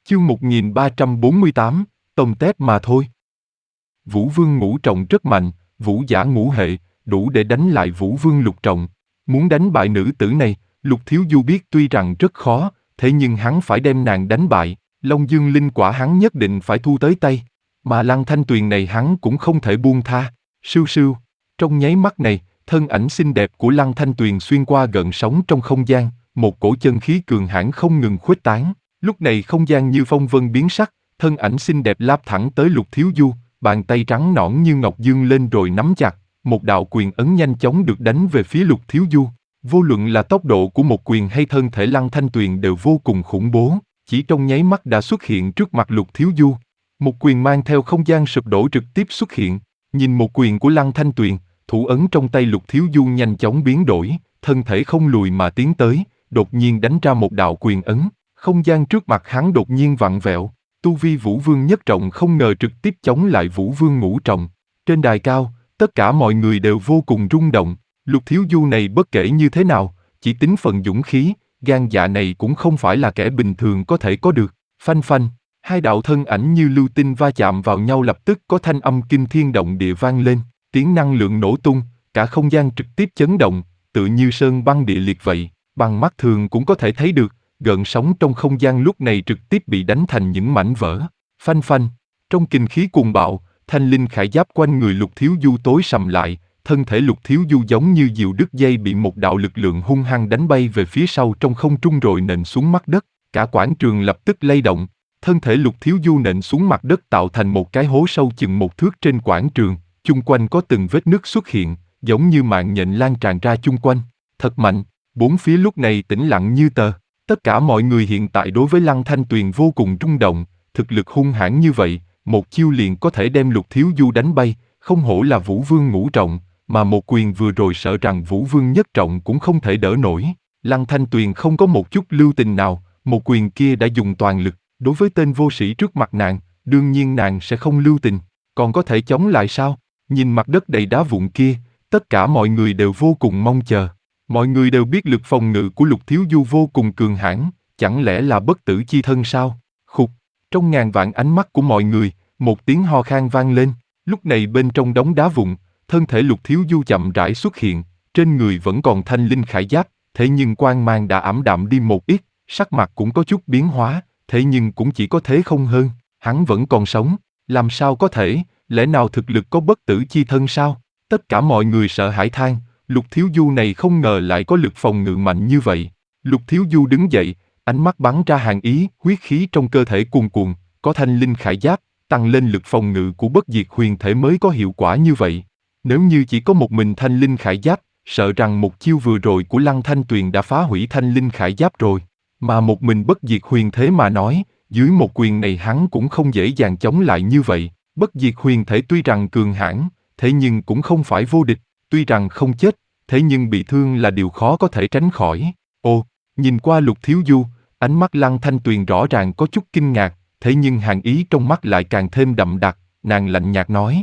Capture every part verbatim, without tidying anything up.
Chương một nghìn ba trăm bốn mươi tám, tông tép mà thôi. Vũ Vương Ngũ Trọng rất mạnh, vũ giả ngũ hệ, đủ để đánh lại Vũ Vương Lục Trọng. Muốn đánh bại nữ tử này, Lục Thiếu Du biết tuy rằng rất khó, thế nhưng hắn phải đem nàng đánh bại. Long Dương Linh Quả hắn nhất định phải thu tới tay, mà Lăng Thanh Tuyền này hắn cũng không thể buông tha. Sưu sưu, trong nháy mắt này, thân ảnh xinh đẹp của Lăng Thanh Tuyền xuyên qua gợn sóng trong không gian, một cổ chân khí cường hãn không ngừng khuếch tán. Lúc này không gian như phong vân biến sắc, thân ảnh xinh đẹp láp thẳng tới Lục Thiếu Du, bàn tay trắng nõn như ngọc dương lên rồi nắm chặt, một đạo quyền ấn nhanh chóng được đánh về phía Lục Thiếu Du. Vô luận là tốc độ của một quyền hay thân thể Lăng Thanh Tuyền đều vô cùng khủng bố, chỉ trong nháy mắt đã xuất hiện trước mặt Lục Thiếu Du. Một quyền mang theo không gian sụp đổ trực tiếp xuất hiện, nhìn một quyền của Lăng Thanh Tuyền, thủ ấn trong tay Lục Thiếu Du nhanh chóng biến đổi, thân thể không lùi mà tiến tới, đột nhiên đánh ra một đạo quyền ấn. Không gian trước mặt hắn đột nhiên vặn vẹo, tu vi Vũ Vương Nhất Trọng không ngờ trực tiếp chống lại Vũ Vương Ngũ Trọng. Trên đài cao, tất cả mọi người đều vô cùng rung động, Lục Thiếu Du này bất kể như thế nào, chỉ tính phần dũng khí, gan dạ này cũng không phải là kẻ bình thường có thể có được. Phanh phanh, hai đạo thân ảnh như lưu tinh va chạm vào nhau, lập tức có thanh âm kinh thiên động địa vang lên, tiếng năng lượng nổ tung, cả không gian trực tiếp chấn động, tự như sơn băng địa liệt vậy, bằng mắt thường cũng có thể thấy được. Gợn sóng trong không gian lúc này trực tiếp bị đánh thành những mảnh vỡ. Phanh phanh, trong kinh khí cuồng bạo, thanh linh khải giáp quanh người Lục Thiếu Du tối sầm lại, thân thể Lục Thiếu Du giống như diều đứt dây bị một đạo lực lượng hung hăng đánh bay về phía sau trong không trung rồi nện xuống mặt đất, cả quảng trường lập tức lay động, thân thể Lục Thiếu Du nện xuống mặt đất tạo thành một cái hố sâu chừng một thước trên quảng trường, chung quanh có từng vết nứt xuất hiện, giống như mạng nhện lan tràn ra chung quanh. Thật mạnh, bốn phía lúc này tĩnh lặng như tờ. Tất cả mọi người hiện tại đối với Lăng Thanh Tuyền vô cùng rung động, thực lực hung hãn như vậy, một chiêu liền có thể đem Lục Thiếu Du đánh bay, không hổ là Vũ Vương Ngũ Trọng, mà một quyền vừa rồi sợ rằng Vũ Vương Nhất Trọng cũng không thể đỡ nổi. Lăng Thanh Tuyền không có một chút lưu tình nào, một quyền kia đã dùng toàn lực, đối với tên vô sĩ trước mặt nàng, đương nhiên nàng sẽ không lưu tình, còn có thể chống lại sao? Nhìn mặt đất đầy đá vụn kia, tất cả mọi người đều vô cùng mong chờ. Mọi người đều biết lực phòng ngự của Lục Thiếu Du vô cùng cường hãn, chẳng lẽ là bất tử chi thân sao? Khục, trong ngàn vạn ánh mắt của mọi người, một tiếng ho khan vang lên, lúc này bên trong đống đá vụn, thân thể Lục Thiếu Du chậm rãi xuất hiện, trên người vẫn còn thanh linh khải giáp, thế nhưng quang mang đã ảm đạm đi một ít, sắc mặt cũng có chút biến hóa, thế nhưng cũng chỉ có thế không hơn, hắn vẫn còn sống, làm sao có thể, lẽ nào thực lực có bất tử chi thân sao? Tất cả mọi người sợ hãi than. Lục Thiếu Du này không ngờ lại có lực phòng ngự mạnh như vậy. Lục Thiếu Du đứng dậy, ánh mắt bắn ra hàn ý, huyết khí trong cơ thể cuồn cuộn, có thanh linh khải giáp, tăng lên lực phòng ngự của bất diệt huyền thể mới có hiệu quả như vậy. Nếu như chỉ có một mình thanh linh khải giáp, sợ rằng một chiêu vừa rồi của Lăng Thanh Tuyền đã phá hủy thanh linh khải giáp rồi. Mà một mình bất diệt huyền thế mà nói, dưới một quyền này hắn cũng không dễ dàng chống lại như vậy. Bất diệt huyền thể tuy rằng cường hãn, thế nhưng cũng không phải vô địch. Tuy rằng không chết, thế nhưng bị thương là điều khó có thể tránh khỏi. Ồ, nhìn qua Lục Thiếu Du, ánh mắt Lăng Thanh Tuyền rõ ràng có chút kinh ngạc, thế nhưng hàn ý trong mắt lại càng thêm đậm đặc, nàng lạnh nhạt nói.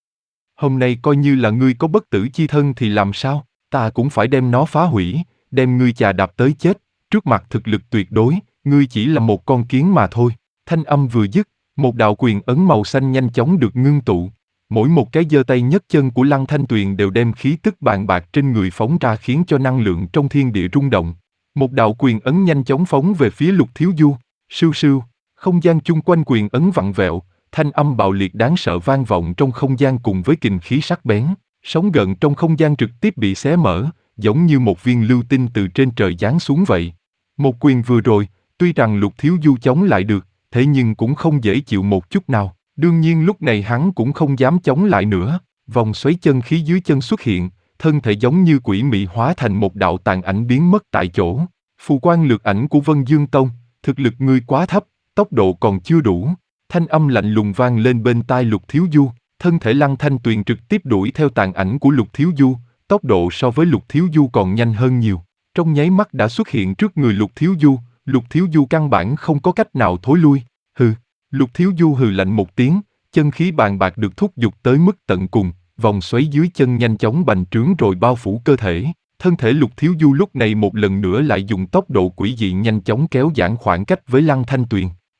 Hôm nay coi như là ngươi có bất tử chi thân thì làm sao, ta cũng phải đem nó phá hủy, đem ngươi chà đạp tới chết, trước mặt thực lực tuyệt đối, ngươi chỉ là một con kiến mà thôi. Thanh âm vừa dứt, một đạo quyền ấn màu xanh nhanh chóng được ngưng tụ. Mỗi một cái giơ tay nhấc chân của Lăng Thanh Tuyền đều đem khí tức bàn bạc trên người phóng ra khiến cho năng lượng trong thiên địa rung động. Một đạo quyền ấn nhanh chóng phóng về phía Lục Thiếu Du. Sưu sưu, không gian chung quanh quyền ấn vặn vẹo, thanh âm bạo liệt đáng sợ vang vọng trong không gian cùng với kình khí sắc bén. Sóng gợn trong không gian trực tiếp bị xé mở, giống như một viên lưu tinh từ trên trời giáng xuống vậy. Một quyền vừa rồi, tuy rằng Lục Thiếu Du chống lại được, thế nhưng cũng không dễ chịu một chút nào. Đương nhiên lúc này hắn cũng không dám chống lại nữa, vòng xoáy chân khí dưới chân xuất hiện, thân thể giống như quỷ mị hóa thành một đạo tàn ảnh biến mất tại chỗ. Phù quan lược ảnh của Vân Dương Tông, thực lực ngươi quá thấp, tốc độ còn chưa đủ. Thanh âm lạnh lùng vang lên bên tai Lục Thiếu Du, thân thể Lăng Thanh Tuyền trực tiếp đuổi theo tàn ảnh của Lục Thiếu Du, tốc độ so với Lục Thiếu Du còn nhanh hơn nhiều. Trong nháy mắt đã xuất hiện trước người Lục Thiếu Du, Lục Thiếu Du căn bản không có cách nào thối lui. Hừ. Lục Thiếu Du hừ lạnh một tiếng, chân khí bàn bạc được thúc giục tới mức tận cùng, vòng xoáy dưới chân nhanh chóng bành trướng rồi bao phủ cơ thể. Thân thể Lục Thiếu Du lúc này một lần nữa lại dùng tốc độ quỷ dị nhanh chóng kéo giãn khoảng cách với Lăng Thanh Tuyền.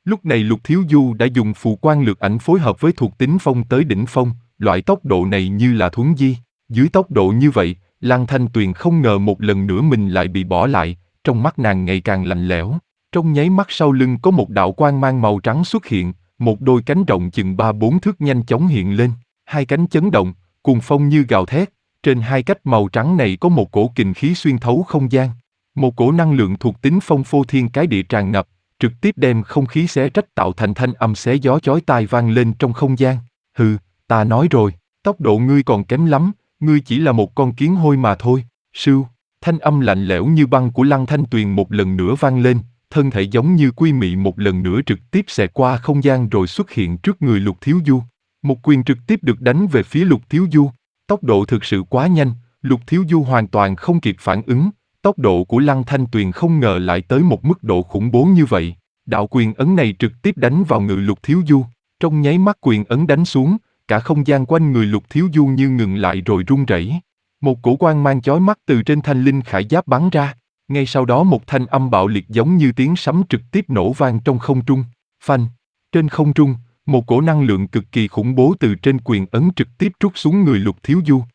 Lúc này Lục Thiếu Du đã dùng phù quan lược ảnh phối hợp với thuộc tính phong tới đỉnh phong, loại tốc độ này như là thuấn di. Dưới tốc độ như vậy, Lăng Thanh Tuyền không ngờ một lần nữa mình lại bị bỏ lại, trong mắt nàng ngày càng lạnh lẽo. Trong nháy mắt sau lưng có một đạo quang mang màu trắng xuất hiện, một đôi cánh rộng chừng ba bốn thước nhanh chóng hiện lên, hai cánh chấn động, cuồng phong như gào thét, trên hai cách màu trắng này có một cổ kình khí xuyên thấu không gian. Một cổ năng lượng thuộc tính phong phô thiên cái địa tràn ngập, trực tiếp đem không khí xé rách tạo thành thanh âm xé gió chói tai vang lên trong không gian. Hừ, ta nói rồi, tốc độ ngươi còn kém lắm, ngươi chỉ là một con kiến hôi mà thôi. Sưu, thanh âm lạnh lẽo như băng của Lăng Thanh Tuyền một lần nữa vang lên, thân thể giống như quy mị một lần nữa trực tiếp xẹt qua không gian rồi xuất hiện trước người Lục Thiếu Du. Một quyền trực tiếp được đánh về phía Lục Thiếu Du. Tốc độ thực sự quá nhanh, Lục Thiếu Du hoàn toàn không kịp phản ứng. Tốc độ của Lăng Thanh Tuyền không ngờ lại tới một mức độ khủng bố như vậy. Đạo quyền ấn này trực tiếp đánh vào ngự Lục Thiếu Du. Trong nháy mắt quyền ấn đánh xuống, cả không gian quanh người Lục Thiếu Du như ngừng lại rồi rung rẩy. Một cổ quang mang chói mắt từ trên thanh linh khải giáp bắn ra. Ngay sau đó một thanh âm bạo liệt giống như tiếng sấm trực tiếp nổ vang trong không trung. Phanh! Trên không trung, một cổ năng lượng cực kỳ khủng bố từ trên quyền ấn trực tiếp trút xuống người Lục Thiếu Du.